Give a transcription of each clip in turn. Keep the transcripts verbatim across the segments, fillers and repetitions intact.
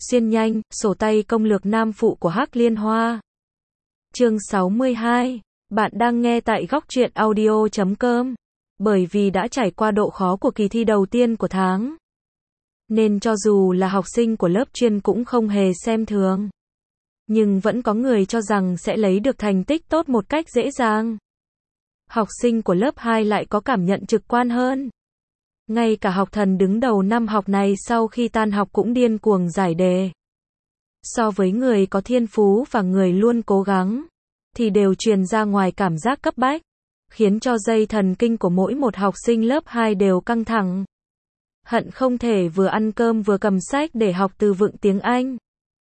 Xuyên nhanh, sổ tay công lược nam phụ của Hắc Liên Hoa. Chương sáu mươi hai. Bạn đang nghe tại góc truyện audio chấm com. Bởi vì đã trải qua độ khó của kỳ thi đầu tiên của tháng, nên cho dù là học sinh của lớp chuyên cũng không hề xem thường. Nhưng vẫn có người cho rằng sẽ lấy được thành tích tốt một cách dễ dàng. Học sinh của lớp hai lại có cảm nhận trực quan hơn. Ngay cả học thần đứng đầu năm học này sau khi tan học cũng điên cuồng giải đề. So với người có thiên phú và người luôn cố gắng, thì đều truyền ra ngoài cảm giác cấp bách, khiến cho dây thần kinh của mỗi một học sinh lớp hai đều căng thẳng. Hận không thể vừa ăn cơm vừa cầm sách để học từ vựng tiếng Anh.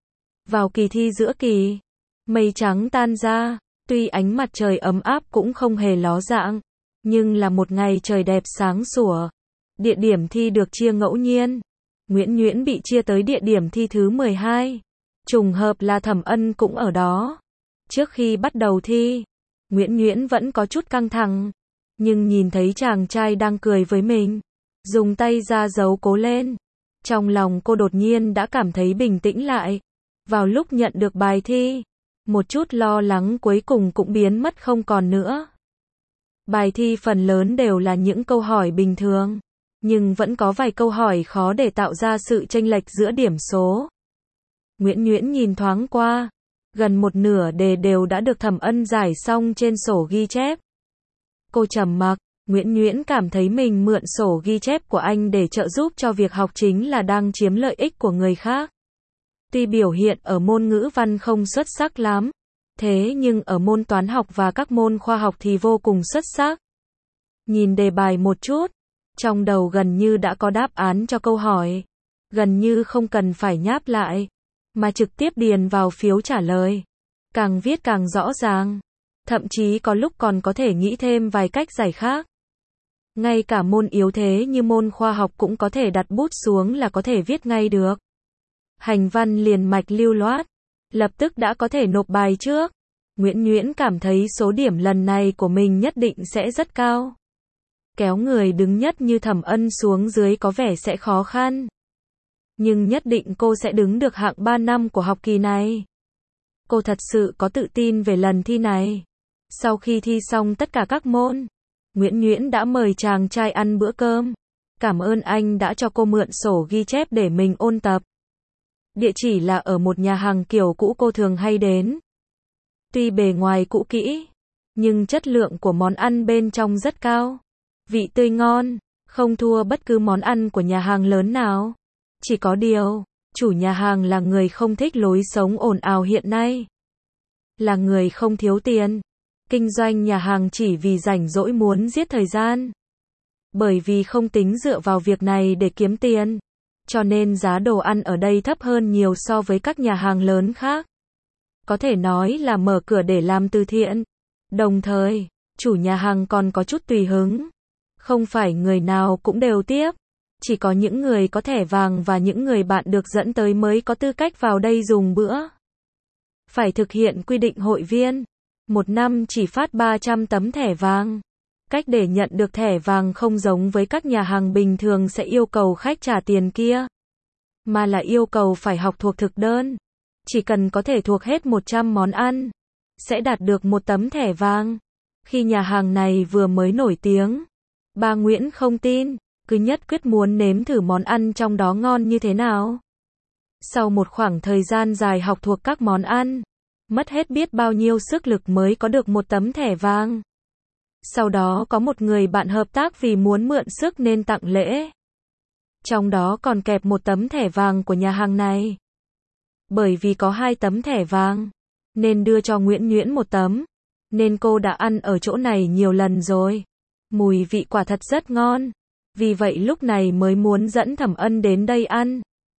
Vào kỳ thi giữa kỳ, mây trắng tan ra, tuy ánh mặt trời ấm áp cũng không hề ló dạng, nhưng là một ngày trời đẹp sáng sủa. Địa điểm thi được chia ngẫu nhiên. Nguyễn Nhuyễn bị chia tới địa điểm thi thứ mười hai. Trùng hợp là Thẩm Ân cũng ở đó. Trước khi bắt đầu thi, Nguyễn Nhuyễn vẫn có chút căng thẳng, nhưng nhìn thấy chàng trai đang cười với mình, dùng tay ra dấu cố lên, trong lòng cô đột nhiên đã cảm thấy bình tĩnh lại. Vào lúc nhận được bài thi, một chút lo lắng cuối cùng cũng biến mất không còn nữa. Bài thi phần lớn đều là những câu hỏi bình thường, nhưng vẫn có vài câu hỏi khó để tạo ra sự chênh lệch giữa điểm số. Nguyễn Nhuyễn nhìn thoáng qua, gần một nửa đề đều đã được Thẩm Ân giải xong trên sổ ghi chép. Cô trầm mặc, Nguyễn Nhuyễn cảm thấy mình mượn sổ ghi chép của anh để trợ giúp cho việc học chính là đang chiếm lợi ích của người khác. Tuy biểu hiện ở môn ngữ văn không xuất sắc lắm, thế nhưng ở môn toán học và các môn khoa học thì vô cùng xuất sắc. Nhìn đề bài một chút, trong đầu gần như đã có đáp án cho câu hỏi, gần như không cần phải nháp lại, mà trực tiếp điền vào phiếu trả lời. Càng viết càng rõ ràng, thậm chí có lúc còn có thể nghĩ thêm vài cách giải khác. Ngay cả môn yếu thế như môn khoa học cũng có thể đặt bút xuống là có thể viết ngay được. Hành văn liền mạch lưu loát, lập tức đã có thể nộp bài trước. Nguyễn Nhuyễn cảm thấy số điểm lần này của mình nhất định sẽ rất cao. Kéo người đứng nhất như Thẩm Ân xuống dưới có vẻ sẽ khó khăn, nhưng nhất định cô sẽ đứng được hạng ba năm của học kỳ này. Cô thật sự có tự tin về lần thi này. Sau khi thi xong tất cả các môn, Nguyễn Nhuyễn đã mời chàng trai ăn bữa cơm. Cảm ơn anh đã cho cô mượn sổ ghi chép để mình ôn tập. Địa chỉ là ở một nhà hàng kiểu cũ cô thường hay đến. Tuy bề ngoài cũ kỹ, nhưng chất lượng của món ăn bên trong rất cao. Vị tươi ngon, không thua bất cứ món ăn của nhà hàng lớn nào. Chỉ có điều, chủ nhà hàng là người không thích lối sống ồn ào hiện nay. Là người không thiếu tiền. Kinh doanh nhà hàng chỉ vì rảnh rỗi muốn giết thời gian. Bởi vì không tính dựa vào việc này để kiếm tiền, cho nên giá đồ ăn ở đây thấp hơn nhiều so với các nhà hàng lớn khác. Có thể nói là mở cửa để làm từ thiện. Đồng thời, chủ nhà hàng còn có chút tùy hứng. Không phải người nào cũng đều tiếp. Chỉ có những người có thẻ vàng và những người bạn được dẫn tới mới có tư cách vào đây dùng bữa. Phải thực hiện quy định hội viên. Một năm chỉ phát ba trăm tấm thẻ vàng. Cách để nhận được thẻ vàng không giống với các nhà hàng bình thường sẽ yêu cầu khách trả tiền kia, mà là yêu cầu phải học thuộc thực đơn. Chỉ cần có thể thuộc hết một trăm món ăn, sẽ đạt được một tấm thẻ vàng. Khi nhà hàng này vừa mới nổi tiếng, bà Nguyễn không tin, cứ nhất quyết muốn nếm thử món ăn trong đó ngon như thế nào. Sau một khoảng thời gian dài học thuộc các món ăn, mất hết biết bao nhiêu sức lực mới có được một tấm thẻ vàng. Sau đó có một người bạn hợp tác vì muốn mượn sức nên tặng lễ. Trong đó còn kẹp một tấm thẻ vàng của nhà hàng này. Bởi vì có hai tấm thẻ vàng, nên đưa cho Nguyễn Nhuyễn một tấm. Nên cô đã ăn ở chỗ này nhiều lần rồi. Mùi vị quả thật rất ngon. Vì vậy lúc này mới muốn dẫn Thẩm Ân đến đây ăn.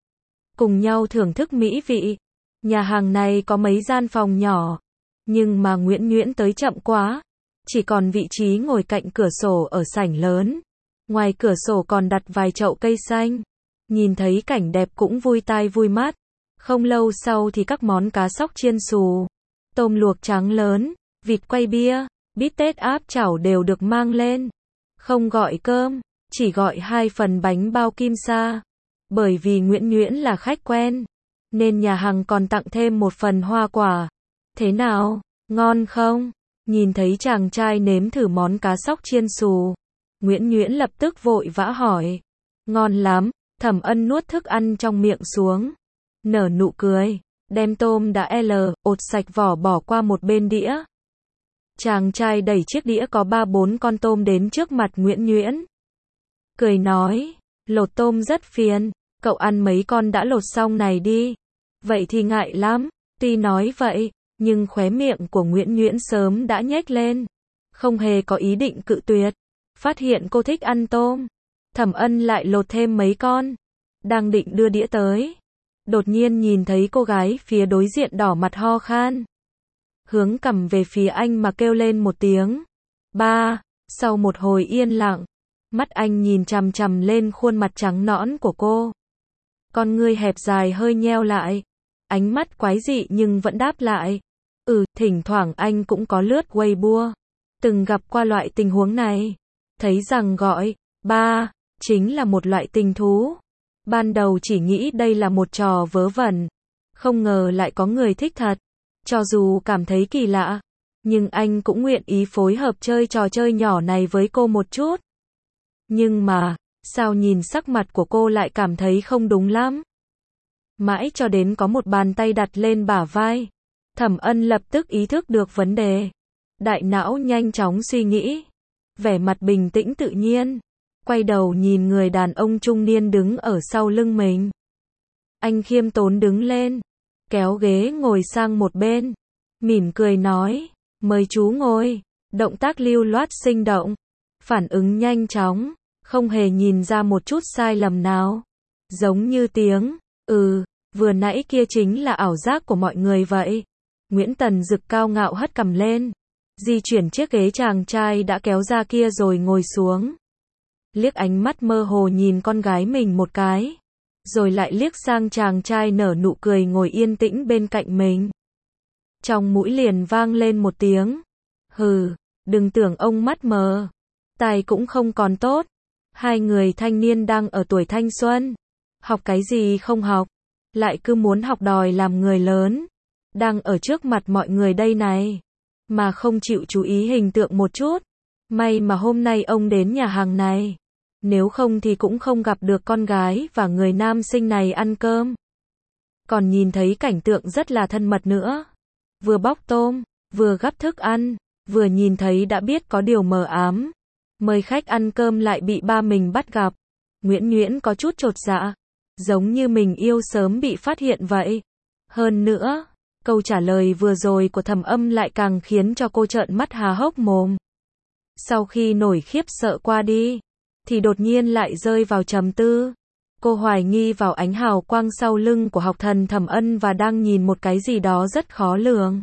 Cùng nhau thưởng thức mỹ vị. Nhà hàng này có mấy gian phòng nhỏ, nhưng mà Nguyễn Nhuyễn tới chậm quá. Chỉ còn vị trí ngồi cạnh cửa sổ ở sảnh lớn. Ngoài cửa sổ còn đặt vài chậu cây xanh. Nhìn thấy cảnh đẹp cũng vui tai vui mắt. Không lâu sau thì các món cá sóc chiên xù, tôm luộc trắng lớn, vịt quay bia, bít tết áp chảo đều được mang lên. Không gọi cơm, chỉ gọi hai phần bánh bao kim sa. Bởi vì Nguyễn Nhuyễn là khách quen, nên nhà hàng còn tặng thêm một phần hoa quả. Thế nào, ngon không? Nhìn thấy chàng trai nếm thử món cá sóc chiên xù, Nguyễn Nhuyễn lập tức vội vã hỏi. Ngon lắm, Thẩm Ân nuốt thức ăn trong miệng xuống, nở nụ cười, đem tôm đã l, ột sạch vỏ bỏ qua một bên đĩa. Chàng trai đẩy chiếc đĩa có ba bốn con tôm đến trước mặt Nguyễn Nhuyễn. Cười nói, lột tôm rất phiền, cậu ăn mấy con đã lột xong này đi. Vậy thì ngại lắm, tuy nói vậy, nhưng khóe miệng của Nguyễn Nhuyễn sớm đã nhếch lên, không hề có ý định cự tuyệt. Phát hiện cô thích ăn tôm, Thẩm Ân lại lột thêm mấy con, đang định đưa đĩa tới. Đột nhiên nhìn thấy cô gái phía đối diện đỏ mặt ho khan, hướng cằm về phía anh mà kêu lên một tiếng. Ba, sau một hồi yên lặng, mắt anh nhìn chằm chằm lên khuôn mặt trắng nõn của cô. Con ngươi hẹp dài hơi nheo lại, ánh mắt quái dị nhưng vẫn đáp lại. Ừ, thỉnh thoảng anh cũng có lướt Weibo, từng gặp qua loại tình huống này. Thấy rằng gọi ba chính là một loại tình thú. Ban đầu chỉ nghĩ đây là một trò vớ vẩn, không ngờ lại có người thích thật. Cho dù cảm thấy kỳ lạ, nhưng anh cũng nguyện ý phối hợp chơi trò chơi nhỏ này với cô một chút. Nhưng mà, sao nhìn sắc mặt của cô lại cảm thấy không đúng lắm? Mãi cho đến có một bàn tay đặt lên bả vai, Thẩm Ân lập tức ý thức được vấn đề. Đại não nhanh chóng suy nghĩ, vẻ mặt bình tĩnh tự nhiên, quay đầu nhìn người đàn ông trung niên đứng ở sau lưng mình. Anh khiêm tốn đứng lên, kéo ghế ngồi sang một bên, mỉm cười nói, mời chú ngồi. Động tác lưu loát sinh động, phản ứng nhanh chóng, không hề nhìn ra một chút sai lầm nào. Giống như tiếng, ừ, vừa nãy kia chính là ảo giác của mọi người vậy. Nguyễn Tần Dực cao ngạo hất cằm lên, di chuyển chiếc ghế chàng trai đã kéo ra kia rồi ngồi xuống. Liếc ánh mắt mơ hồ nhìn con gái mình một cái, rồi lại liếc sang chàng trai nở nụ cười ngồi yên tĩnh bên cạnh mình. Trong mũi liền vang lên một tiếng, hừ, đừng tưởng ông mắt mờ, tai cũng không còn tốt. Hai người thanh niên đang ở tuổi thanh xuân, học cái gì không học, lại cứ muốn học đòi làm người lớn, đang ở trước mặt mọi người đây này, mà không chịu chú ý hình tượng một chút. May mà hôm nay ông đến nhà hàng này, nếu không thì cũng không gặp được con gái và người nam sinh này ăn cơm. Còn nhìn thấy cảnh tượng rất là thân mật nữa, vừa bóc tôm, vừa gắp thức ăn, vừa nhìn thấy đã biết có điều mờ ám. Mời khách ăn cơm lại bị ba mình bắt gặp. Nguyễn Nhuyễn có chút chột dạ, giống như mình yêu sớm bị phát hiện vậy. Hơn nữa, câu trả lời vừa rồi của Thẩm Âm lại càng khiến cho cô trợn mắt há hốc mồm. Sau khi nổi khiếp sợ qua đi, thì đột nhiên lại rơi vào trầm tư. Cô hoài nghi vào ánh hào quang sau lưng của học thần Thẩm Ân và đang nhìn một cái gì đó rất khó lường.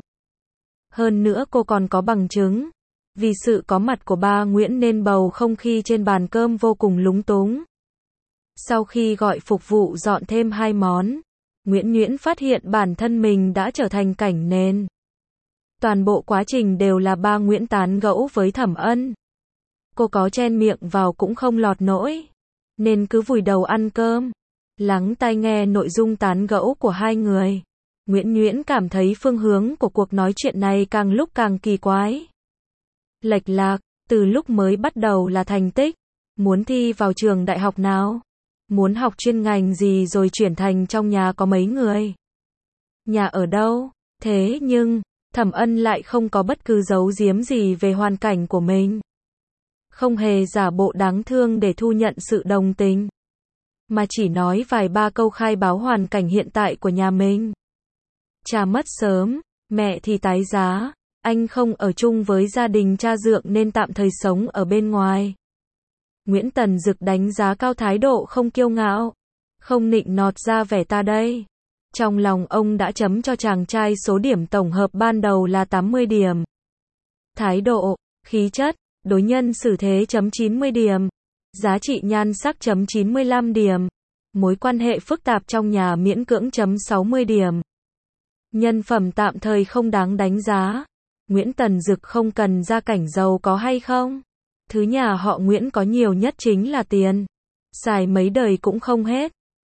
Hơn nữa cô còn có bằng chứng. Vì sự có mặt của ba Nguyễn nên bầu không khí trên bàn cơm vô cùng lúng túng. Sau khi gọi phục vụ dọn thêm hai món, Nguyễn Nhuyễn phát hiện bản thân mình đã trở thành cảnh nền. Toàn bộ quá trình đều là ba Nguyễn tán gẫu với Thẩm Ân. Cô có chen miệng vào cũng không lọt nổi, nên cứ vùi đầu ăn cơm, lắng tai nghe nội dung tán gẫu của hai người. Nguyễn Nhuyễn cảm thấy phương hướng của cuộc nói chuyện này càng lúc càng kỳ quái. Lệch lạc, từ lúc mới bắt đầu là thành tích, muốn thi vào trường đại học nào, muốn học chuyên ngành gì rồi chuyển thành trong nhà có mấy người, nhà ở đâu. Thế nhưng, Thẩm Ân lại không có bất cứ giấu giếm gì về hoàn cảnh của mình. Không hề giả bộ đáng thương để thu nhận sự đồng tình, mà chỉ nói vài ba câu khai báo hoàn cảnh hiện tại của nhà mình. Cha mất sớm, mẹ thì tái giá. Anh không ở chung với gia đình cha dượng nên tạm thời sống ở bên ngoài. Nguyễn Tần Dực đánh giá cao thái độ không kiêu ngạo, không nịnh nọt ra vẻ ta đây. Trong lòng ông đã chấm cho chàng trai số điểm tổng hợp ban đầu là tám mươi điểm. Thái độ, khí chất, đối nhân xử thế chấm chín mươi điểm. Giá trị nhan sắc chấm chín mươi lăm điểm. Mối quan hệ phức tạp trong nhà miễn cưỡng chấm sáu mươi điểm. Nhân phẩm tạm thời không đáng đánh giá. Nguyễn Tần Dực không cần gia cảnh giàu có hay không. Thứ nhà họ Nguyễn có nhiều nhất chính là tiền. Xài mấy đời cũng không hết.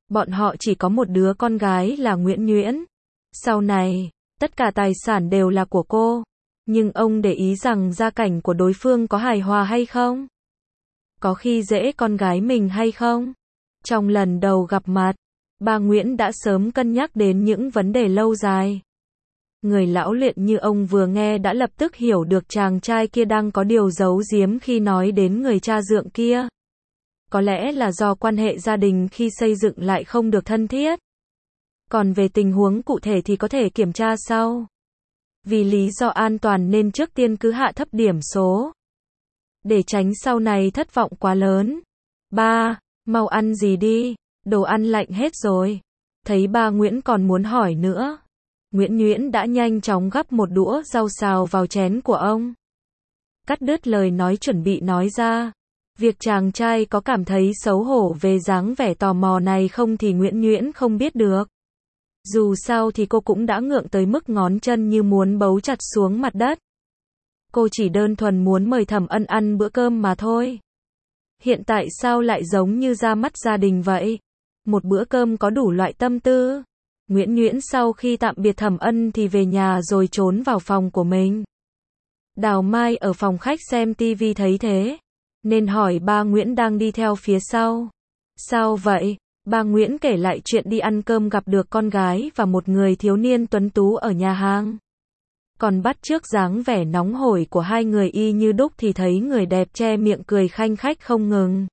Bọn họ chỉ có một đứa con gái là Nguyễn Nhuyễn. Sau này, tất cả tài sản đều là của cô. Nhưng ông để ý rằng gia cảnh của đối phương có hài hòa hay không? Có khi dễ con gái mình hay không? Trong lần đầu gặp mặt, ba Nguyễn đã sớm cân nhắc đến những vấn đề lâu dài. Người lão luyện như ông vừa nghe đã lập tức hiểu được chàng trai kia đang có điều giấu giếm khi nói đến người cha dượng kia. Có lẽ là do quan hệ gia đình khi xây dựng lại không được thân thiết. Còn về tình huống cụ thể thì có thể kiểm tra sau. Vì lý do an toàn nên trước tiên cứ hạ thấp điểm số. Để tránh sau này thất vọng quá lớn. Ba, mau ăn gì đi, đồ ăn lạnh hết rồi. Thấy ba Nguyễn còn muốn hỏi nữa. Nguyễn Nhuyễn đã nhanh chóng gắp một đũa rau xào vào chén của ông. Cắt đứt lời nói chuẩn bị nói ra. Việc chàng trai có cảm thấy xấu hổ về dáng vẻ tò mò này không thì Nguyễn Nhuyễn không biết được. Dù sao thì cô cũng đã ngượng tới mức ngón chân như muốn bấu chặt xuống mặt đất. Cô chỉ đơn thuần muốn mời Thẩm Ân ăn bữa cơm mà thôi. Hiện tại sao lại giống như ra mắt gia đình vậy? Một bữa cơm có đủ loại tâm tư. Nguyễn Nhuyễn sau khi tạm biệt Thẩm Ân thì về nhà rồi trốn vào phòng của mình. Đào Mai ở phòng khách xem tivi thấy thế, nên hỏi ba Nguyễn đang đi theo phía sau. Sao vậy? Ba Nguyễn kể lại chuyện đi ăn cơm gặp được con gái và một người thiếu niên tuấn tú ở nhà hàng. Còn bắt chước dáng vẻ nóng hổi của hai người y như đúc thì thấy người đẹp che miệng cười khanh khách không ngừng.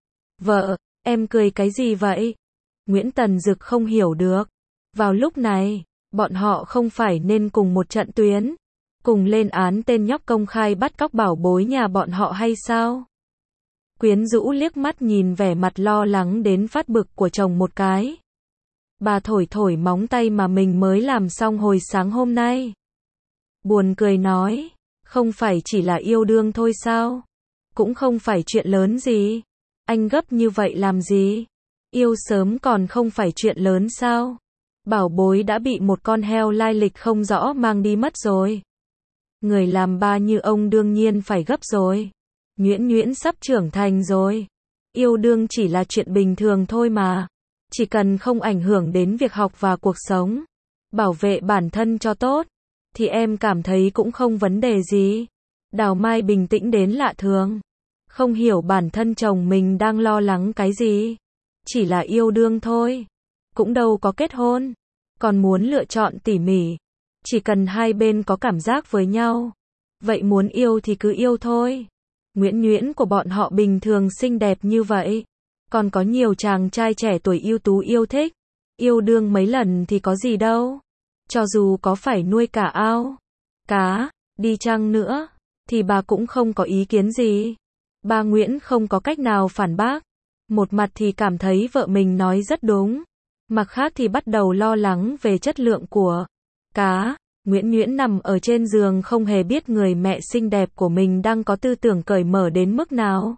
Vợ, em cười cái gì vậy? Nguyễn Tần Dực không hiểu được. Vào lúc này, bọn họ không phải nên cùng một trận tuyến, cùng lên án tên nhóc công khai bắt cóc bảo bối nhà bọn họ hay sao? Quyến rũ liếc mắt nhìn vẻ mặt lo lắng đến phát bực của chồng một cái. Bà thổi thổi móng tay mà mình mới làm xong hồi sáng hôm nay. Buồn cười nói, không phải chỉ là yêu đương thôi sao? Cũng không phải chuyện lớn gì. Anh gấp như vậy làm gì? Yêu sớm còn không phải chuyện lớn sao? Bảo bối đã bị một con heo lai lịch không rõ mang đi mất rồi. Người làm ba như ông đương nhiên phải gấp rồi. Nhuyễn Nhuyễn sắp trưởng thành rồi. Yêu đương chỉ là chuyện bình thường thôi mà. Chỉ cần không ảnh hưởng đến việc học và cuộc sống, bảo vệ bản thân cho tốt, thì em cảm thấy cũng không vấn đề gì. Đào Mai bình tĩnh đến lạ thường. Không hiểu bản thân chồng mình đang lo lắng cái gì. Chỉ là yêu đương thôi. Cũng đâu có kết hôn. Còn muốn lựa chọn tỉ mỉ. Chỉ cần hai bên có cảm giác với nhau. Vậy muốn yêu thì cứ yêu thôi. Nguyễn Nhuyễn của bọn họ bình thường xinh đẹp như vậy. Còn có nhiều chàng trai trẻ tuổi ưu tú yêu thích. Yêu đương mấy lần thì có gì đâu. Cho dù có phải nuôi cả ao, cá, đi chăng nữa, thì bà cũng không có ý kiến gì. Ba Nguyễn không có cách nào phản bác. Một mặt thì cảm thấy vợ mình nói rất đúng. Mặt khác thì bắt đầu lo lắng về chất lượng của cá. Nguyễn Nhuyễn nằm ở trên giường không hề biết người mẹ xinh đẹp của mình đang có tư tưởng cởi mở đến mức nào.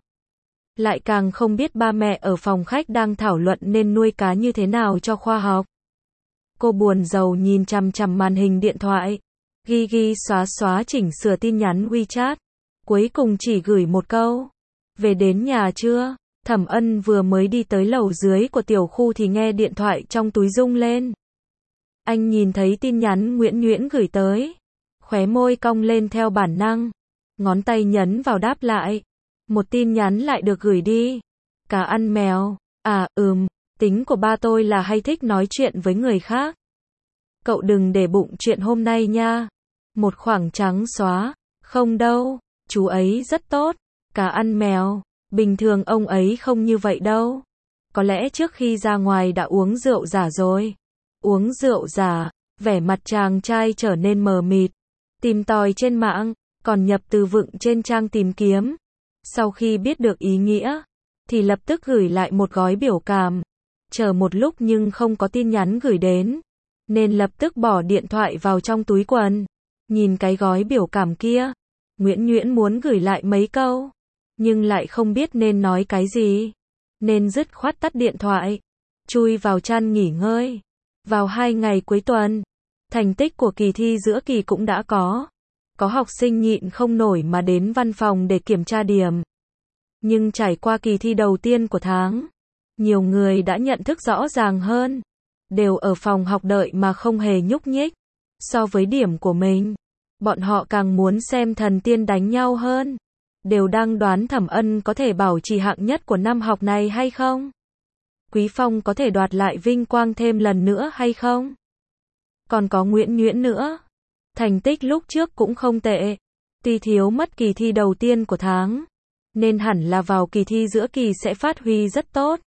Lại càng không biết ba mẹ ở phòng khách đang thảo luận nên nuôi cá như thế nào cho khoa học. Cô buồn rầu nhìn chằm chằm màn hình điện thoại. Ghi ghi xóa xóa chỉnh sửa tin nhắn WeChat. Cuối cùng chỉ gửi một câu. Về đến nhà chưa? Thẩm Ân vừa mới đi tới lầu dưới của tiểu khu thì nghe điện thoại trong túi rung lên. Anh nhìn thấy tin nhắn Nguyễn Nhuyễn gửi tới. Khóe môi cong lên theo bản năng. Ngón tay nhấn vào đáp lại. Một tin nhắn lại được gửi đi. Cá ăn mèo. À, ừm, tính của ba tôi là hay thích nói chuyện với người khác. Cậu đừng để bụng chuyện hôm nay nha. Một khoảng trắng xóa. Không đâu, chú ấy rất tốt. Cá ăn mèo. Bình thường ông ấy không như vậy đâu. Có lẽ trước khi ra ngoài đã uống rượu giả rồi. Uống rượu giả, vẻ mặt chàng trai trở nên mờ mịt. Tìm tòi trên mạng, còn nhập từ vựng trên trang tìm kiếm. Sau khi biết được ý nghĩa, thì lập tức gửi lại một gói biểu cảm. Chờ một lúc nhưng không có tin nhắn gửi đến, nên lập tức bỏ điện thoại vào trong túi quần. Nhìn cái gói biểu cảm kia, Nguyễn Nhuyễn muốn gửi lại mấy câu, nhưng lại không biết nên nói cái gì, nên dứt khoát tắt điện thoại, chui vào chăn nghỉ ngơi. Vào hai ngày cuối tuần, thành tích của kỳ thi giữa kỳ cũng đã có. Có học sinh nhịn không nổi mà đến văn phòng để kiểm tra điểm. Nhưng trải qua kỳ thi đầu tiên của tháng, Nhiều người đã nhận thức rõ ràng hơn, đều ở phòng học đợi mà không hề nhúc nhích. So với điểm của mình, bọn họ càng muốn xem thần tiên đánh nhau hơn. Đều đang đoán Thẩm Ân có thể bảo trì hạng nhất của năm học này hay không? Quý Phong có thể đoạt lại vinh quang thêm lần nữa hay không? Còn có Nguyễn Nhuyễn nữa. Thành tích lúc trước cũng không tệ. Tuy thiếu mất kỳ thi đầu tiên của tháng, nên hẳn là vào kỳ thi giữa kỳ sẽ phát huy rất tốt.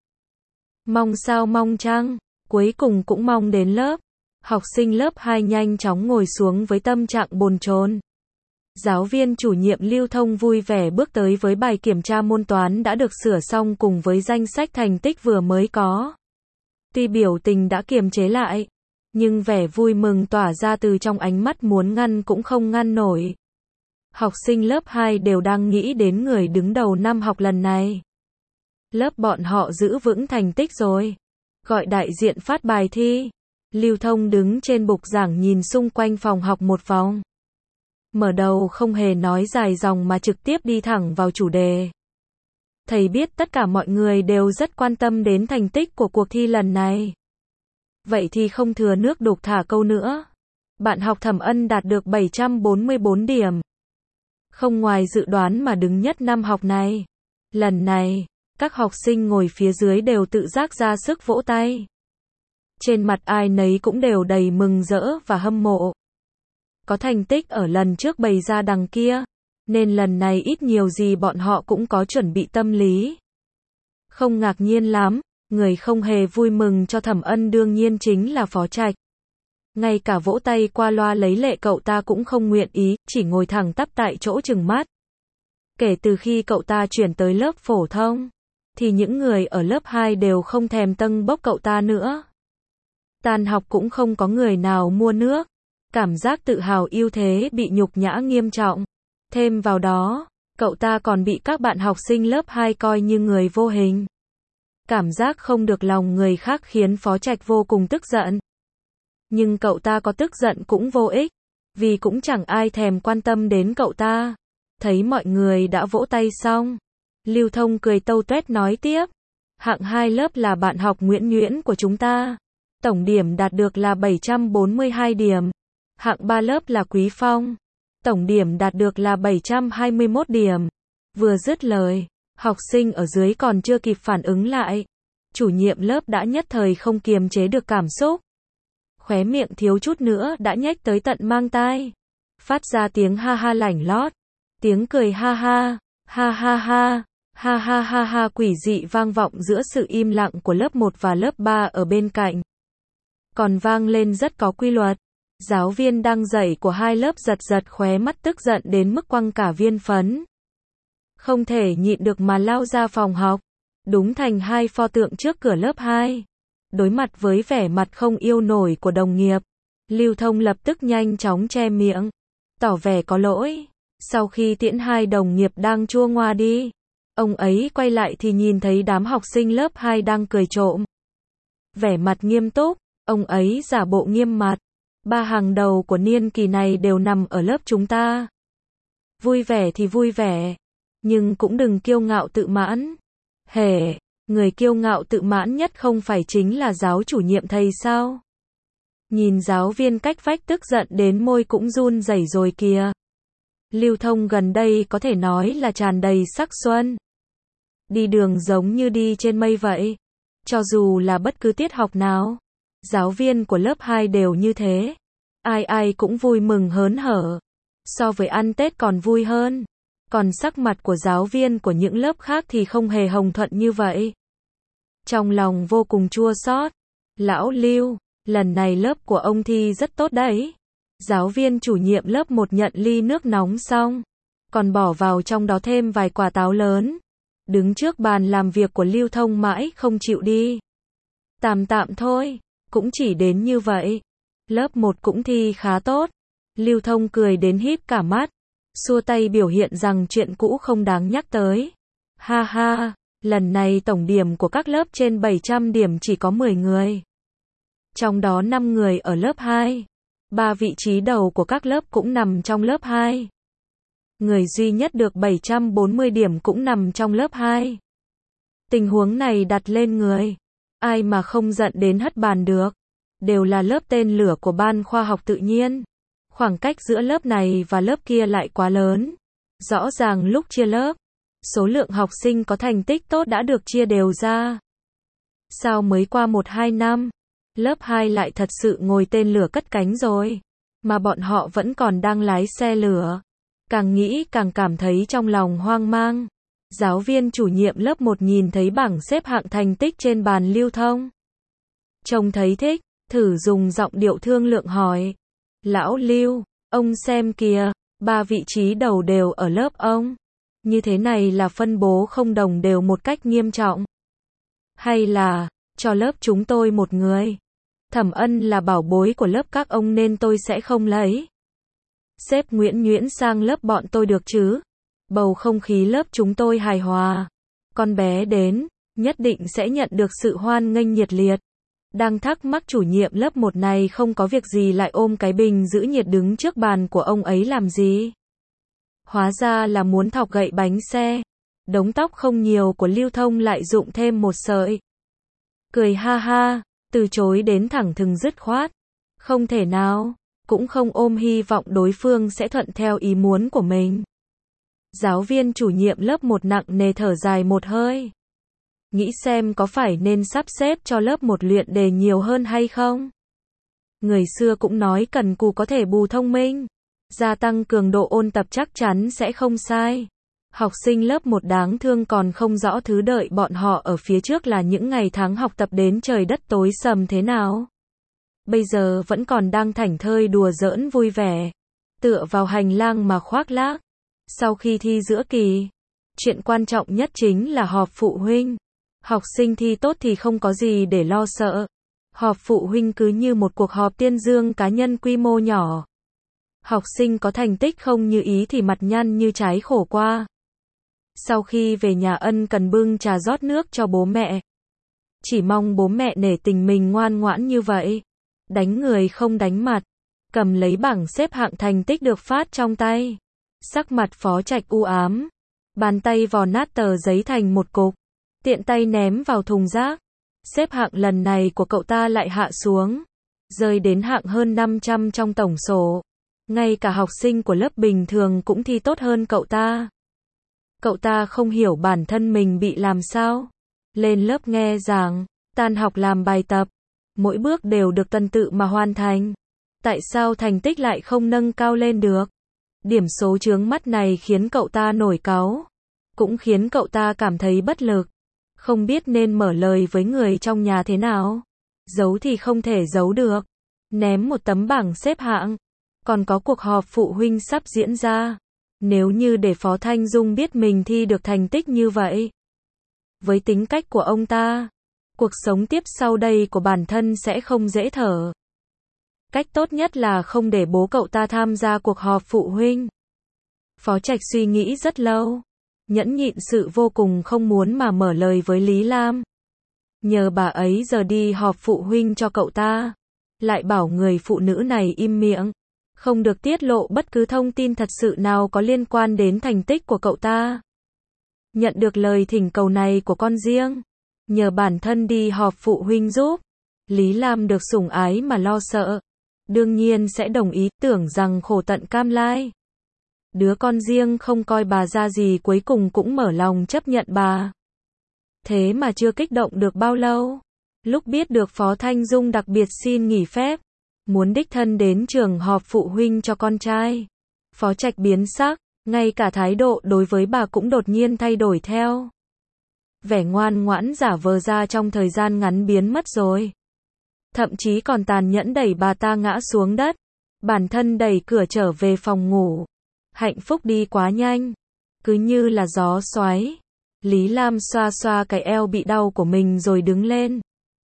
Mong sao mong chăng, cuối cùng cũng mong đến lớp. Học sinh lớp hai nhanh chóng ngồi xuống với tâm trạng bồn chồn. Giáo viên chủ nhiệm Lưu Thông vui vẻ bước tới với bài kiểm tra môn toán đã được sửa xong cùng với danh sách thành tích vừa mới có. Tuy biểu tình đã kiềm chế lại, nhưng vẻ vui mừng tỏa ra từ trong ánh mắt muốn ngăn cũng không ngăn nổi. Học sinh lớp hai đều đang nghĩ đến người đứng đầu năm học lần này. Lớp bọn họ giữ vững thành tích rồi. Gọi đại diện phát bài thi. Lưu Thông đứng trên bục giảng nhìn xung quanh phòng học một vòng. Mở đầu không hề nói dài dòng mà trực tiếp đi thẳng vào chủ đề. Thầy biết tất cả mọi người đều rất quan tâm đến thành tích của cuộc thi lần này. Vậy thì không thừa nước đục thả câu nữa. Bạn học Thẩm Ân đạt được bảy trăm bốn mươi bốn điểm. Không ngoài dự đoán mà đứng nhất năm học này. Lần này, các học sinh ngồi phía dưới đều tự giác ra sức vỗ tay. Trên mặt ai nấy cũng đều đầy mừng rỡ và hâm mộ. Có thành tích ở lần trước bày ra đằng kia, nên lần này ít nhiều gì bọn họ cũng có chuẩn bị tâm lý. Không ngạc nhiên lắm, người không hề vui mừng cho Thẩm Ân đương nhiên chính là Phó Trạch. Ngay cả vỗ tay qua loa lấy lệ cậu ta cũng không nguyện ý, chỉ ngồi thẳng tắp tại chỗ trừng mắt. Kể từ khi cậu ta chuyển tới lớp phổ thông, thì những người ở lớp hai đều không thèm tâng bốc cậu ta nữa. Tan học cũng không có người nào mua nước. Cảm giác tự hào ưu thế bị nhục nhã nghiêm trọng. Thêm vào đó, cậu ta còn bị các bạn học sinh lớp hai coi như người vô hình. Cảm giác không được lòng người khác khiến Phó Trạch vô cùng tức giận. Nhưng cậu ta có tức giận cũng vô ích, vì cũng chẳng ai thèm quan tâm đến cậu ta. Thấy mọi người đã vỗ tay xong, Lưu Thông cười tâu tuét nói tiếp. Hạng hai lớp là bạn học Nguyễn Nhuyễn của chúng ta. Tổng điểm đạt được là bảy trăm bốn mươi hai điểm. Hạng ba lớp là Quý Phong. Tổng điểm đạt được là bảy trăm hai mươi mốt điểm. Vừa dứt lời, học sinh ở dưới còn chưa kịp phản ứng lại. Chủ nhiệm lớp đã nhất thời không kiềm chế được cảm xúc. Khóe miệng thiếu chút nữa đã nhếch tới tận mang tai. Phát ra tiếng ha ha lảnh lót. Tiếng cười ha ha, ha ha ha, ha ha ha ha quỷ dị vang vọng giữa sự im lặng của lớp một và lớp ba ở bên cạnh. Còn vang lên rất có quy luật. Giáo viên đang dạy của hai lớp giật giật khóe mắt tức giận đến mức quăng cả viên phấn. Không thể nhịn được mà lao ra phòng học. Đúng thành hai pho tượng trước cửa lớp hai. Đối mặt với vẻ mặt không yêu nổi của đồng nghiệp, Lưu Thông lập tức nhanh chóng che miệng, tỏ vẻ có lỗi. Sau khi tiễn hai đồng nghiệp đang chua ngoa đi, ông ấy quay lại thì nhìn thấy đám học sinh lớp hai đang cười trộm. Vẻ mặt nghiêm túc, ông ấy giả bộ nghiêm mặt. Ba hàng đầu của niên kỳ này đều nằm ở lớp chúng ta. Vui vẻ thì vui vẻ, nhưng cũng đừng kiêu ngạo tự mãn. Hề, người kiêu ngạo tự mãn nhất không phải chính là giáo chủ nhiệm thầy sao? Nhìn giáo viên cách vách tức giận đến môi cũng run rẩy rồi kìa. Lưu Thông gần đây có thể nói là tràn đầy sắc xuân. Đi đường giống như đi trên mây vậy. Cho dù là bất cứ tiết học nào, giáo viên của lớp hai đều như thế. Ai ai cũng vui mừng hớn hở. So với ăn Tết còn vui hơn. Còn sắc mặt của giáo viên của những lớp khác thì không hề hồng thuận như vậy. Trong lòng vô cùng chua xót. Lão Lưu, lần này lớp của ông thi rất tốt đấy. Giáo viên chủ nhiệm lớp một nhận ly nước nóng xong, còn bỏ vào trong đó thêm vài quả táo lớn. Đứng trước bàn làm việc của Lưu Thông mãi không chịu đi. Tạm tạm thôi, cũng chỉ đến như vậy. Lớp một cũng thi khá tốt. Lưu Thông cười đến híp cả mắt, xua tay biểu hiện rằng chuyện cũ không đáng nhắc tới. Ha ha, lần này tổng điểm của các lớp trên bảy trăm điểm chỉ có mười người. Trong đó năm người ở lớp hai. Ba vị trí đầu của các lớp cũng nằm trong lớp hai. Người duy nhất được bảy trăm bốn mươi điểm cũng nằm trong lớp hai. Tình huống này đặt lên người, ai mà không giận đến hất bàn được. Đều là lớp tên lửa của ban khoa học tự nhiên. Khoảng cách giữa lớp này và lớp kia lại quá lớn. Rõ ràng lúc chia lớp, số lượng học sinh có thành tích tốt đã được chia đều ra. Sao mới qua một hai năm, lớp hai lại thật sự ngồi tên lửa cất cánh rồi, mà bọn họ vẫn còn đang lái xe lửa. Càng nghĩ càng cảm thấy trong lòng hoang mang. Giáo viên chủ nhiệm lớp một nhìn thấy bảng xếp hạng thành tích trên bàn lưu thông. Trông thấy thích, thử dùng giọng điệu thương lượng hỏi. Lão Lưu, ông xem kìa, ba vị trí đầu đều ở lớp ông. Như thế này là phân bố không đồng đều một cách nghiêm trọng. Hay là, cho lớp chúng tôi một người. Thẩm Ân là bảo bối của lớp các ông nên tôi sẽ không lấy. Xếp Nguyễn Nhuyễn sang lớp bọn tôi được chứ? Bầu không khí lớp chúng tôi hài hòa. Con bé đến, nhất định sẽ nhận được sự hoan nghênh nhiệt liệt. Đang thắc mắc chủ nhiệm lớp một này không có việc gì lại ôm cái bình giữ nhiệt đứng trước bàn của ông ấy làm gì. Hóa ra là muốn thọc gậy bánh xe. Đống tóc không nhiều của Lưu Thông lại dụng thêm một sợi. Cười ha ha, từ chối đến thẳng thừng dứt khoát. Không thể nào, cũng không ôm hy vọng đối phương sẽ thuận theo ý muốn của mình. Giáo viên chủ nhiệm lớp một nặng nề thở dài một hơi. Nghĩ xem có phải nên sắp xếp cho lớp một luyện đề nhiều hơn hay không? Người xưa cũng nói cần cù có thể bù thông minh. Gia tăng cường độ ôn tập chắc chắn sẽ không sai. Học sinh lớp một đáng thương còn không rõ thứ đợi bọn họ ở phía trước là những ngày tháng học tập đến trời đất tối sầm thế nào. Bây giờ vẫn còn đang thảnh thơi đùa giỡn vui vẻ. Tựa vào hành lang mà khoác lác. Sau khi thi giữa kỳ, chuyện quan trọng nhất chính là họp phụ huynh. Học sinh thi tốt thì không có gì để lo sợ. Họp phụ huynh cứ như một cuộc họp tuyên dương cá nhân quy mô nhỏ. Học sinh có thành tích không như ý thì mặt nhăn như trái khổ qua. Sau khi về nhà ân cần bưng trà rót nước cho bố mẹ. Chỉ mong bố mẹ nể tình mình ngoan ngoãn như vậy. Đánh người không đánh mặt. Cầm lấy bảng xếp hạng thành tích được phát trong tay. Sắc mặt Phó Trạch u ám. Bàn tay vò nát tờ giấy thành một cục. Tiện tay ném vào thùng rác. Xếp hạng lần này của cậu ta lại hạ xuống. Rơi đến hạng hơn năm trăm trong tổng số. Ngay cả học sinh của lớp bình thường cũng thi tốt hơn cậu ta. Cậu ta không hiểu bản thân mình bị làm sao. Lên lớp nghe giảng, tan học làm bài tập. Mỗi bước đều được tuần tự mà hoàn thành. Tại sao thành tích lại không nâng cao lên được? Điểm số chướng mắt này khiến cậu ta nổi cáu. Cũng khiến cậu ta cảm thấy bất lực. Không biết nên mở lời với người trong nhà thế nào. Giấu thì không thể giấu được. Ném một tấm bảng xếp hạng. Còn có cuộc họp phụ huynh sắp diễn ra. Nếu như để Phó Thanh Dung biết mình thi được thành tích như vậy. Với tính cách của ông ta, cuộc sống tiếp sau đây của bản thân sẽ không dễ thở. Cách tốt nhất là không để bố cậu ta tham gia cuộc họp phụ huynh. Phó Trạch suy nghĩ rất lâu. Nhẫn nhịn sự vô cùng không muốn mà mở lời với Lý Lam. Nhờ bà ấy giờ đi họp phụ huynh cho cậu ta. Lại bảo người phụ nữ này im miệng. Không được tiết lộ bất cứ thông tin thật sự nào có liên quan đến thành tích của cậu ta. Nhận được lời thỉnh cầu này của con riêng. Nhờ bản thân đi họp phụ huynh giúp. Lý Lam được sủng ái mà lo sợ. Đương nhiên sẽ đồng ý, tưởng rằng khổ tận cam lai. Đứa con riêng không coi bà ra gì cuối cùng cũng mở lòng chấp nhận bà. Thế mà chưa kích động được bao lâu. Lúc biết được Phó Thanh Dung đặc biệt xin nghỉ phép. Muốn đích thân đến trường họp phụ huynh cho con trai. Phó Trạch biến sắc, ngay cả thái độ đối với bà cũng đột nhiên thay đổi theo. Vẻ ngoan ngoãn giả vờ ra trong thời gian ngắn biến mất rồi. Thậm chí còn tàn nhẫn đẩy bà ta ngã xuống đất. Bản thân đẩy cửa trở về phòng ngủ. Hạnh phúc đi quá nhanh. Cứ như là gió xoáy. Lý Lam xoa xoa cái eo bị đau của mình rồi đứng lên.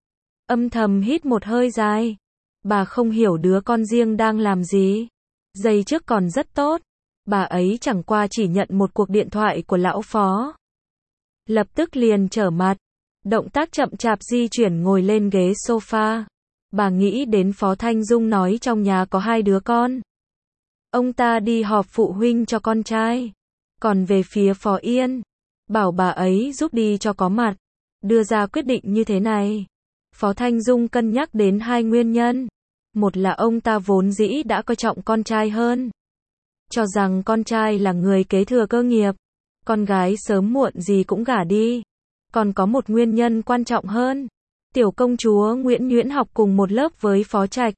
Âm thầm hít một hơi dài. Bà không hiểu đứa con riêng đang làm gì. Giây trước còn rất tốt. Bà ấy chẳng qua chỉ nhận một cuộc điện thoại của lão Phó. Lập tức liền trở mặt. Động tác chậm chạp di chuyển ngồi lên ghế sofa. Bà nghĩ đến Phó Thanh Dung nói trong nhà có hai đứa con. Ông ta đi họp phụ huynh cho con trai. Còn về phía Phó Yên, bảo bà ấy giúp đi cho có mặt. đưa ra quyết định như thế này? Phó Thanh Dung cân nhắc đến hai nguyên nhân. Một là ông ta vốn dĩ đã coi trọng con trai hơn. Cho rằng con trai là người kế thừa cơ nghiệp. Con gái sớm muộn gì cũng gả đi. Còn có một nguyên nhân quan trọng hơn. Tiểu công chúa Nguyễn Nhuyễn học cùng một lớp với Phó Trạch.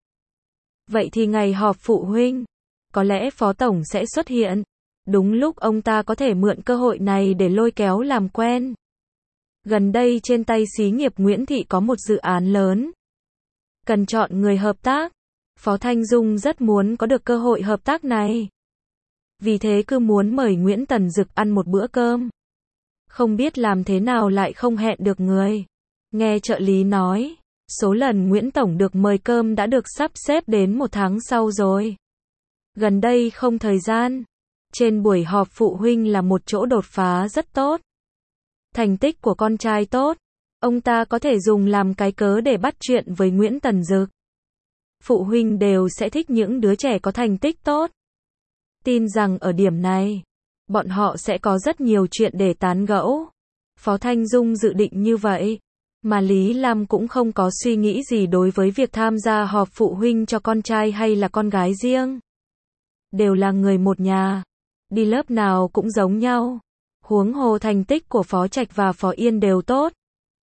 Vậy thì ngày họp phụ huynh, có lẽ Phó Tổng sẽ xuất hiện. Đúng lúc ông ta có thể mượn cơ hội này để lôi kéo làm quen. Gần đây trên tay xí nghiệp Nguyễn Thị có một dự án lớn. Cần chọn người hợp tác. Phó Thanh Dung rất muốn có được cơ hội hợp tác này. Vì thế cứ muốn mời Nguyễn Tần Dực ăn một bữa cơm. Không biết làm thế nào lại không hẹn được người. Nghe trợ lý nói, số lần Nguyễn Tổng được mời cơm đã được sắp xếp đến một tháng sau rồi. Gần đây không thời gian. Trên buổi họp phụ huynh là một chỗ đột phá rất tốt. Thành tích của con trai tốt. Ông ta có thể dùng làm cái cớ để bắt chuyện với Nguyễn Tần Dực. Phụ huynh đều sẽ thích những đứa trẻ có thành tích tốt. Tin rằng ở điểm này, bọn họ sẽ có rất nhiều chuyện để tán gẫu. Phó Thanh Dung dự định như vậy. Mà Lý Lam cũng không có suy nghĩ gì đối với việc tham gia họp phụ huynh cho con trai hay là con gái riêng. Đều là người một nhà. Đi lớp nào cũng giống nhau. Huống hồ thành tích của Phó Trạch và Phó Yên đều tốt.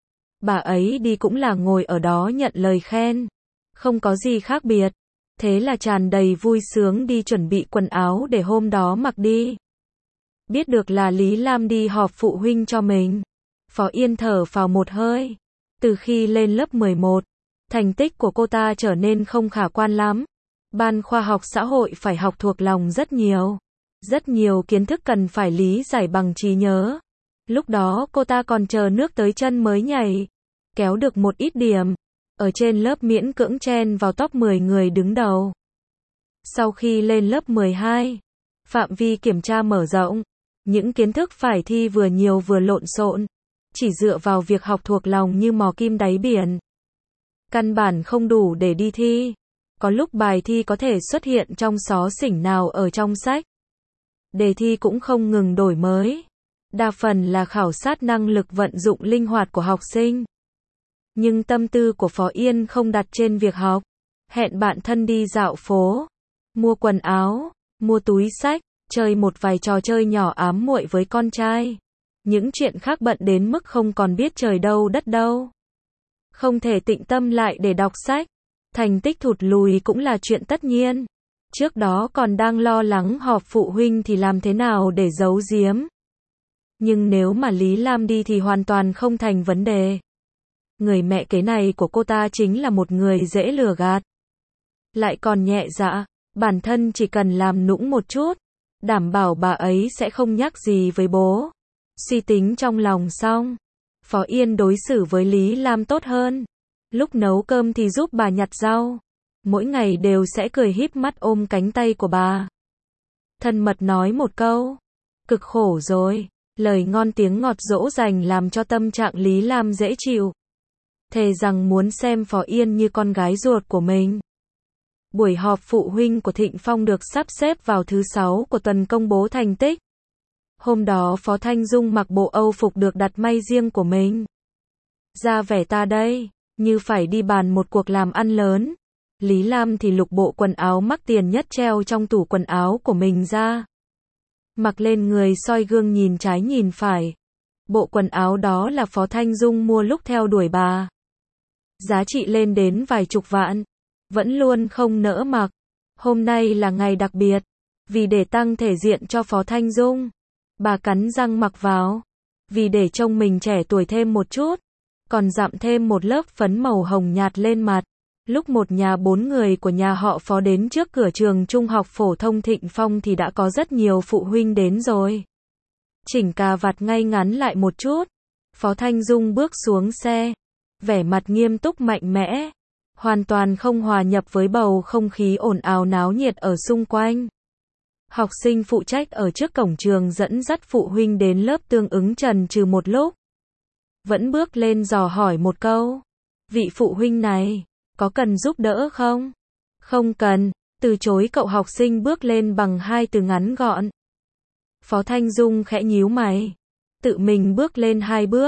Bà ấy đi cũng là ngồi ở đó nhận lời khen. Không có gì khác biệt. Thế là tràn đầy vui sướng đi chuẩn bị quần áo để hôm đó mặc đi. Biết được là Lý Lam đi họp phụ huynh cho mình. Phó Yên thở phào một hơi. Từ khi lên lớp mười một, thành tích của cô ta trở nên không khả quan lắm. Ban khoa học xã hội phải học thuộc lòng rất nhiều. Rất nhiều kiến thức cần phải lý giải bằng trí nhớ. Lúc đó cô ta còn chờ nước tới chân mới nhảy. Kéo được một ít điểm. Ở trên lớp miễn cưỡng chen vào top mười người đứng đầu. Sau khi lên lớp mười hai, phạm vi kiểm tra mở rộng. Những kiến thức phải thi vừa nhiều vừa lộn xộn. Chỉ dựa vào việc học thuộc lòng như mò kim đáy biển. Căn bản không đủ để đi thi. Có lúc bài thi có thể xuất hiện trong xó xỉnh nào ở trong sách. Đề thi cũng không ngừng đổi mới. Đa phần là khảo sát năng lực vận dụng linh hoạt của học sinh. Nhưng tâm tư của Phó Yên không đặt trên việc học. Hẹn bạn thân đi dạo phố. Mua quần áo. Mua túi sách. Chơi một vài trò chơi nhỏ ám muội với con trai. Những chuyện khác bận đến mức không còn biết trời đâu đất đâu. Không thể tĩnh tâm lại để đọc sách. Thành tích thụt lùi cũng là chuyện tất nhiên. Trước đó còn đang lo lắng họp phụ huynh thì làm thế nào để giấu giếm. Nhưng nếu mà Lý Lam đi thì hoàn toàn không thành vấn đề. Người mẹ kế này của cô ta chính là một người dễ lừa gạt. Lại còn nhẹ dạ, bản thân chỉ cần làm nũng một chút. Đảm bảo bà ấy sẽ không nhắc gì với bố. Suy tính trong lòng xong. Phó Yên đối xử với Lý Lam tốt hơn. Lúc nấu cơm thì giúp bà nhặt rau. Mỗi ngày đều sẽ cười híp mắt ôm cánh tay của bà. Thân mật nói một câu. Cực khổ rồi. Lời ngon tiếng ngọt dỗ dành làm cho tâm trạng Lý Lam dễ chịu. Thề rằng muốn xem Phó Yên như con gái ruột của mình. Buổi họp phụ huynh của Thịnh Phong được sắp xếp vào thứ sáu của tuần công bố thành tích. Hôm đó Phó Thanh Dung mặc bộ Âu phục được đặt may riêng của mình. Ra vẻ ta đây, như phải đi bàn một cuộc làm ăn lớn. Lý Lam thì lục bộ quần áo mắc tiền nhất treo trong tủ quần áo của mình ra. Mặc lên người soi gương nhìn trái nhìn phải. Bộ quần áo đó là Phó Thanh Dung mua lúc theo đuổi bà. Giá trị lên đến vài chục vạn. Vẫn luôn không nỡ mặc. Hôm nay là ngày đặc biệt. Vì để tăng thể diện cho Phó Thanh Dung. Bà cắn răng mặc vào. Vì để trông mình trẻ tuổi thêm một chút. Còn dặm thêm một lớp phấn màu hồng nhạt lên mặt. Lúc một nhà bốn người của nhà họ Phó đến trước cửa trường trung học phổ thông Thịnh Phong thì đã có rất nhiều phụ huynh đến rồi. Chỉnh cà vạt ngay ngắn lại một chút. Phó Thanh Dung bước xuống xe. Vẻ mặt nghiêm túc mạnh mẽ. Hoàn toàn không hòa nhập với bầu không khí ồn ào náo nhiệt ở xung quanh. Học sinh phụ trách ở trước cổng trường dẫn dắt phụ huynh đến lớp tương ứng chần chừ một lúc. Vẫn bước lên dò hỏi một câu. Vị phụ huynh này, có cần giúp đỡ không? Không cần, từ chối cậu học sinh bước lên bằng hai từ ngắn gọn. Phó Thanh Dung khẽ nhíu mày. Tự mình bước lên hai bước.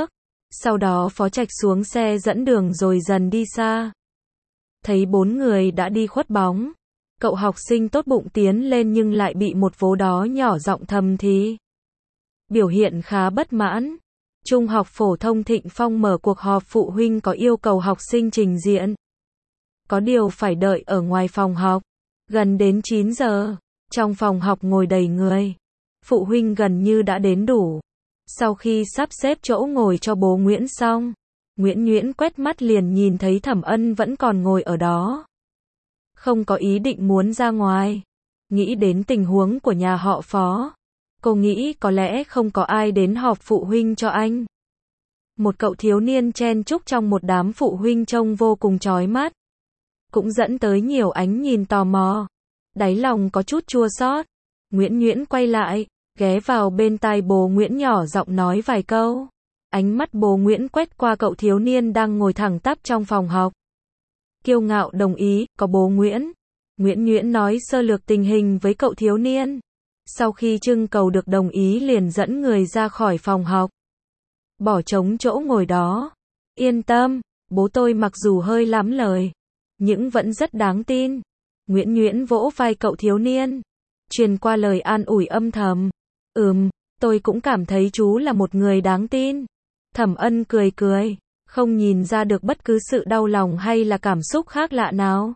Sau đó Phó Trạch xuống xe dẫn đường rồi dần đi xa. Thấy bốn người đã đi khuất bóng. Cậu học sinh tốt bụng tiến lên nhưng lại bị một vố đó nhỏ giọng thầm thì. Biểu hiện khá bất mãn. Trung học phổ thông Thịnh Phong mở cuộc họp phụ huynh có yêu cầu học sinh trình diện. Có điều phải đợi ở ngoài phòng học. Gần đến chín giờ, trong phòng học ngồi đầy người. Phụ huynh gần như đã đến đủ. Sau khi sắp xếp chỗ ngồi cho bố Nguyễn xong, Nguyễn Nhuyễn quét mắt liền nhìn thấy Thẩm Ân vẫn còn ngồi ở đó. Không có ý định muốn ra ngoài. Nghĩ đến tình huống của nhà họ Phó. Cô nghĩ có lẽ không có ai đến họp phụ huynh cho anh. Một cậu thiếu niên chen chúc trong một đám phụ huynh trông vô cùng chói mắt. Cũng dẫn tới nhiều ánh nhìn tò mò. Đáy lòng có chút chua xót. Nguyễn Nhuyễn quay lại, ghé vào bên tai bố Nguyễn nhỏ giọng nói vài câu. Ánh mắt bố Nguyễn quét qua cậu thiếu niên đang ngồi thẳng tắp trong phòng học. Kiêu ngạo đồng ý, có bố Nguyễn. Nguyễn Nhuyễn nói sơ lược tình hình với cậu thiếu niên. Sau khi trưng cầu được đồng ý liền dẫn người ra khỏi phòng học. Bỏ trống chỗ ngồi đó. Yên tâm, bố tôi mặc dù hơi lắm lời, nhưng vẫn rất đáng tin. Nguyễn Nhuyễn vỗ vai cậu thiếu niên. Truyền qua lời an ủi âm thầm. Ừm, tôi cũng cảm thấy chú là một người đáng tin. Thẩm Ân cười cười, không nhìn ra được bất cứ sự đau lòng hay là cảm xúc khác lạ nào.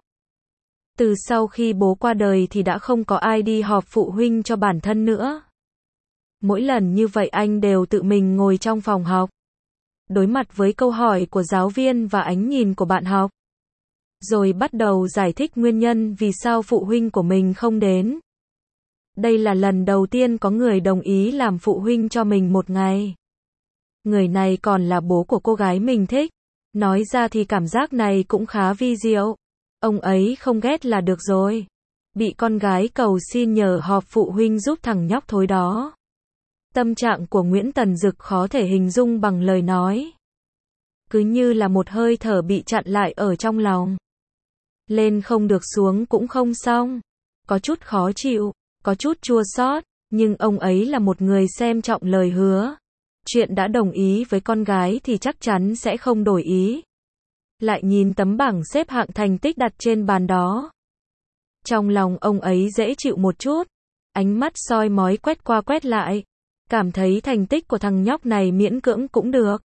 Từ sau khi bố qua đời thì đã không có ai đi họp phụ huynh cho bản thân nữa. Mỗi lần như vậy anh đều tự mình ngồi trong phòng học. Đối mặt với câu hỏi của giáo viên và ánh nhìn của bạn học. Rồi bắt đầu giải thích nguyên nhân vì sao phụ huynh của mình không đến. Đây là lần đầu tiên có người đồng ý làm phụ huynh cho mình một ngày. Người này còn là bố của cô gái mình thích. Nói ra thì cảm giác này cũng khá vi diệu. Ông ấy không ghét là được rồi. Bị con gái cầu xin nhờ họp phụ huynh giúp thằng nhóc thối đó. Tâm trạng của Nguyễn Tần Dực khó thể hình dung bằng lời nói. Cứ như là một hơi thở bị chặn lại ở trong lòng. Lên không được xuống cũng không xong. Có chút khó chịu, có chút chua xót, nhưng ông ấy là một người xem trọng lời hứa. Chuyện đã đồng ý với con gái thì chắc chắn sẽ không đổi ý. Lại nhìn tấm bảng xếp hạng thành tích đặt trên bàn đó. Trong lòng ông ấy dễ chịu một chút. Ánh mắt soi mói quét qua quét lại. Cảm thấy thành tích của thằng nhóc này miễn cưỡng cũng được.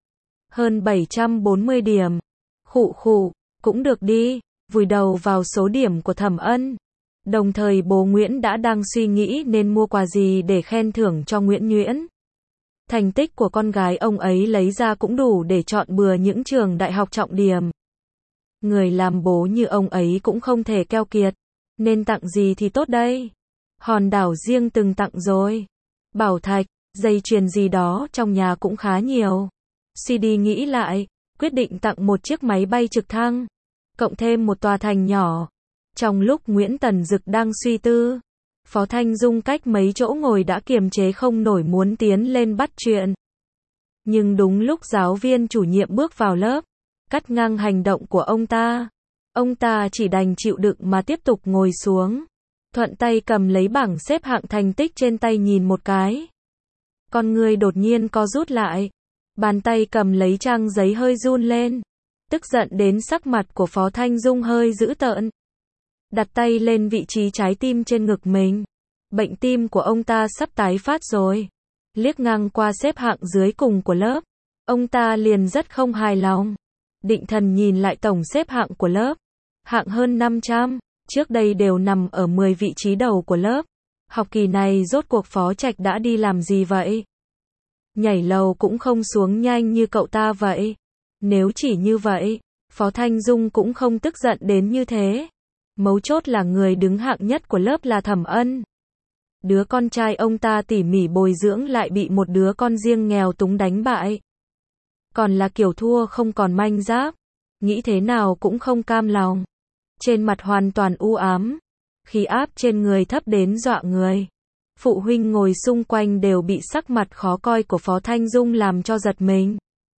Hơn bảy trăm bốn mươi điểm. Khụ khụ, cũng được đi. Vùi đầu vào số điểm của Thẩm Ân. Đồng thời bố Nguyễn đã đang suy nghĩ nên mua quà gì để khen thưởng cho Nguyễn Nhuyễn. Thành tích của con gái ông ấy lấy ra cũng đủ để chọn bừa những trường đại học trọng điểm. Người làm bố như ông ấy cũng không thể keo kiệt. Nên tặng gì thì tốt đây? Hòn đảo riêng từng tặng rồi. Bảo thạch, dây chuyền gì đó trong nhà cũng khá nhiều. Suy đi nghĩ lại, quyết định tặng một chiếc máy bay trực thăng. Cộng thêm một tòa thành nhỏ. Trong lúc Nguyễn Tần Dực đang suy tư, Phó Thanh Dung cách mấy chỗ ngồi đã kiềm chế không nổi muốn tiến lên bắt chuyện. Nhưng đúng lúc giáo viên chủ nhiệm bước vào lớp, cắt ngang hành động của ông ta. Ông ta chỉ đành chịu đựng mà tiếp tục ngồi xuống. Thuận tay cầm lấy bảng xếp hạng thành tích trên tay nhìn một cái. Con người đột nhiên co rút lại. Bàn tay cầm lấy trang giấy hơi run lên. Tức giận đến sắc mặt của Phó Thanh Dung hơi dữ tợn. Đặt tay lên vị trí trái tim trên ngực mình. Bệnh tim của ông ta sắp tái phát rồi. Liếc ngang qua xếp hạng dưới cùng của lớp. Ông ta liền rất không hài lòng. Định thần nhìn lại tổng xếp hạng của lớp. Hạng hơn năm trăm. Trước đây đều nằm ở mười vị trí đầu của lớp. Học kỳ này rốt cuộc Phó Trạch đã đi làm gì vậy? Nhảy lầu cũng không xuống nhanh như cậu ta vậy. Nếu chỉ như vậy, Phó Thanh Dung cũng không tức giận đến như thế. Mấu chốt là người đứng hạng nhất của lớp là Thẩm Ân. Đứa con trai ông ta tỉ mỉ bồi dưỡng lại bị một đứa con riêng nghèo túng đánh bại. Còn là kiểu thua không còn manh giáp. Nghĩ thế nào cũng không cam lòng. Trên mặt hoàn toàn u ám. Khí áp trên người thấp đến dọa người. Phụ huynh ngồi xung quanh đều bị sắc mặt khó coi của Phó Thanh Dung làm cho giật mình.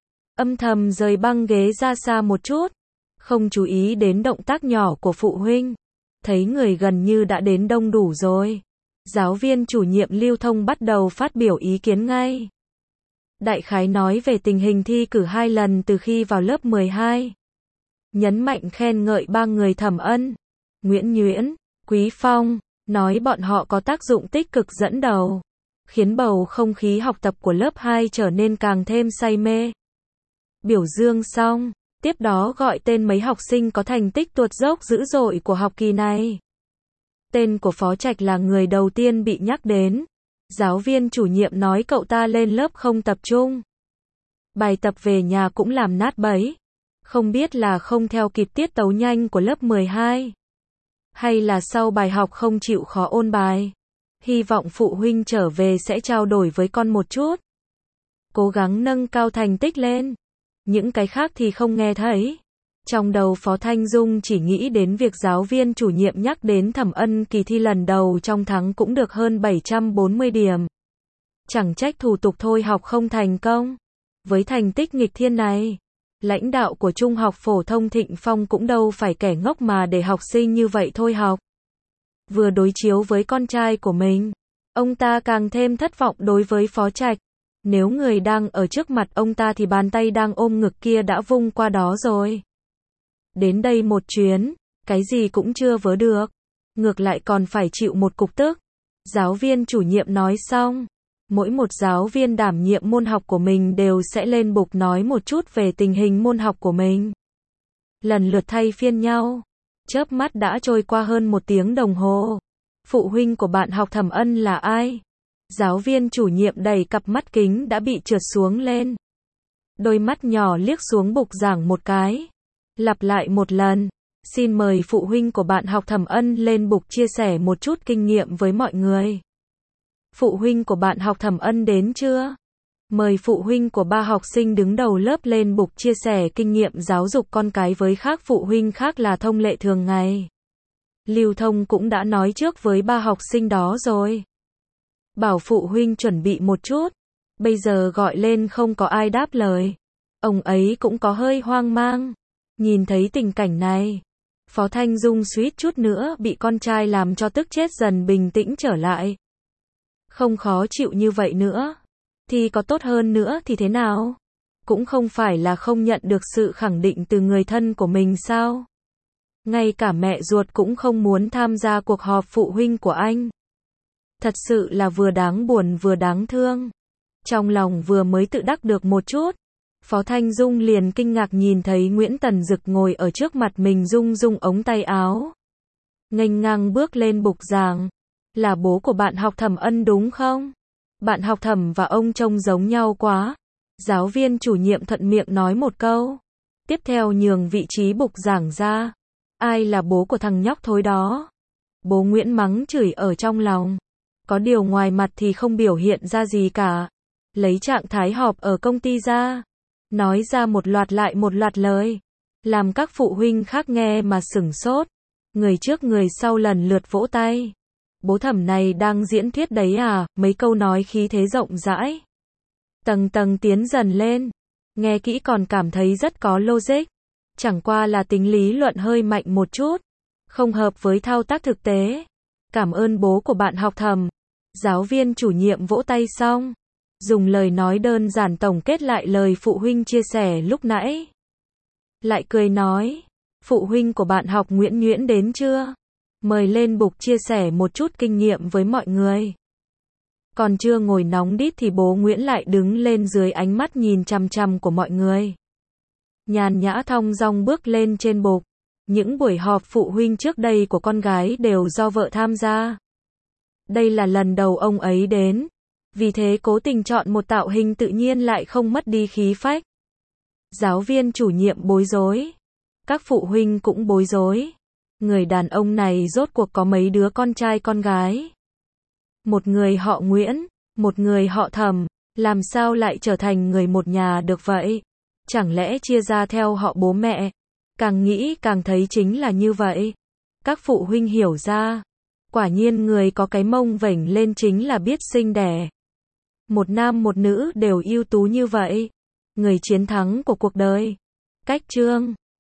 Âm thầm rời băng ghế ra xa một chút. Không chú ý đến động tác nhỏ của phụ huynh. Thấy người gần như đã đến đông đủ rồi. Giáo viên chủ nhiệm Lưu Thông bắt đầu phát biểu ý kiến ngay. đại khái nói về tình hình thi cử hai lần từ khi vào lớp mười hai. Nhấn mạnh khen ngợi ba người Thẩm Ân, Nguyễn Nhuyễn, Quý Phong, nói bọn họ có tác dụng tích cực dẫn đầu, khiến bầu không khí học tập của lớp hai trở nên càng thêm say mê. Biểu dương xong, tiếp đó gọi tên mấy học sinh có thành tích tuột dốc dữ dội của học kỳ này. Tên của Phó Trạch là người đầu tiên bị nhắc đến. Giáo viên chủ nhiệm nói cậu ta lên lớp không tập trung. Bài tập về nhà cũng làm nát bấy. Không biết là không theo kịp tiết tấu nhanh của lớp mười hai. Hay là sau bài học không chịu khó ôn bài. Hy vọng phụ huynh trở về sẽ trao đổi với con một chút. Cố gắng nâng cao thành tích lên. Những cái khác thì không nghe thấy. Trong đầu Phó Thanh Dung chỉ nghĩ đến việc giáo viên chủ nhiệm nhắc đến Thẩm Ân kỳ thi lần đầu trong tháng cũng được hơn bảy trăm bốn mươi điểm. Chẳng trách thủ tục thôi học không thành công. Với thành tích nghịch thiên này, lãnh đạo của Trung học phổ thông Thịnh Phong cũng đâu phải kẻ ngốc mà để học sinh như vậy thôi học. Vừa đối chiếu với con trai của mình, ông ta càng thêm thất vọng đối với Phó Trạch. Nếu người đang ở trước mặt ông ta thì bàn tay đang ôm ngực kia đã vung qua đó rồi. Đến đây một chuyến, cái gì cũng chưa vớ được. Ngược lại còn phải chịu một cục tức. Giáo viên chủ nhiệm nói xong. Mỗi một giáo viên đảm nhiệm môn học của mình đều sẽ lên bục nói một chút về tình hình môn học của mình. Lần lượt thay phiên nhau. Chớp mắt đã trôi qua hơn một tiếng đồng hồ. Phụ huynh của bạn học Thẩm Ân là ai? Giáo viên chủ nhiệm đẩy cặp mắt kính đã bị trượt xuống lên. Đôi mắt nhỏ liếc xuống bục giảng một cái. Lặp lại một lần. Xin mời phụ huynh của bạn học Thẩm Ân lên bục chia sẻ một chút kinh nghiệm với mọi người. Phụ huynh của bạn học Thẩm Ân đến chưa? Mời phụ huynh của ba học sinh đứng đầu lớp lên bục chia sẻ kinh nghiệm giáo dục con cái với các phụ huynh khác là thông lệ thường ngày. Lưu Thông cũng đã nói trước với ba học sinh đó rồi. Bảo phụ huynh chuẩn bị một chút. Bây giờ gọi lên không có ai đáp lời. Ông ấy cũng có hơi hoang mang. Nhìn thấy tình cảnh này, Phó Thanh Dung suýt chút nữa bị con trai làm cho tức chết dần bình tĩnh trở lại. Không khó chịu như vậy nữa. Thì có tốt hơn nữa thì thế nào? Cũng không phải là không nhận được sự khẳng định từ người thân của mình sao? Ngay cả mẹ ruột cũng không muốn tham gia cuộc họp phụ huynh của anh. Thật sự là vừa đáng buồn vừa đáng thương. Trong lòng vừa mới tự đắc được một chút, Phó Thanh Dung liền kinh ngạc nhìn thấy Nguyễn Tần Dực ngồi ở trước mặt mình rung rung ống tay áo. Nghênh ngang bước lên bục giảng. Là bố của bạn học Thẩm Ân đúng không? Bạn học Thẩm và ông trông giống nhau quá. Giáo viên chủ nhiệm thuận miệng nói một câu. Tiếp theo nhường vị trí bục giảng ra. Ai là bố của thằng nhóc thối đó? Bố Nguyễn mắng chửi ở trong lòng. Có điều ngoài mặt thì không biểu hiện ra gì cả. Lấy trạng thái họp ở công ty ra. Nói ra một loạt lại một loạt lời. Làm các phụ huynh khác nghe mà sửng sốt. Người trước người sau lần lượt vỗ tay. Bố Thẩm này đang diễn thuyết đấy à? Mấy câu nói khí thế rộng rãi. Tầng tầng tiến dần lên. Nghe kỹ còn cảm thấy rất có logic. Chẳng qua là tính lý luận hơi mạnh một chút. Không hợp với thao tác thực tế. Cảm ơn bố của bạn học Thẩm. Giáo viên chủ nhiệm vỗ tay xong. Dùng lời nói đơn giản tổng kết lại lời phụ huynh chia sẻ lúc nãy. Lại cười nói. Phụ huynh của bạn học Nguyễn Nhuyễn đến chưa? Mời lên bục chia sẻ một chút kinh nghiệm với mọi người. Còn chưa ngồi nóng đít thì bố Nguyễn lại đứng lên dưới ánh mắt nhìn chằm chằm của mọi người. Nhàn nhã thong dong bước lên trên bục. Những buổi họp phụ huynh trước đây của con gái đều do vợ tham gia. Đây là lần đầu ông ấy đến. Vì thế cố tình chọn một tạo hình tự nhiên lại không mất đi khí phách. Giáo viên chủ nhiệm bối rối. Các phụ huynh cũng bối rối. Người đàn ông này rốt cuộc có mấy đứa con trai con gái? Một người họ Nguyễn, một người họ Thẩm, làm sao lại trở thành người một nhà được vậy? Chẳng lẽ chia ra theo họ bố mẹ? Càng nghĩ càng thấy chính là như vậy. Các phụ huynh hiểu ra. Quả nhiên người có cái mông vểnh lên chính là biết sinh đẻ. Một nam một nữ đều ưu tú như vậy. Người chiến thắng của cuộc đời. Cách chương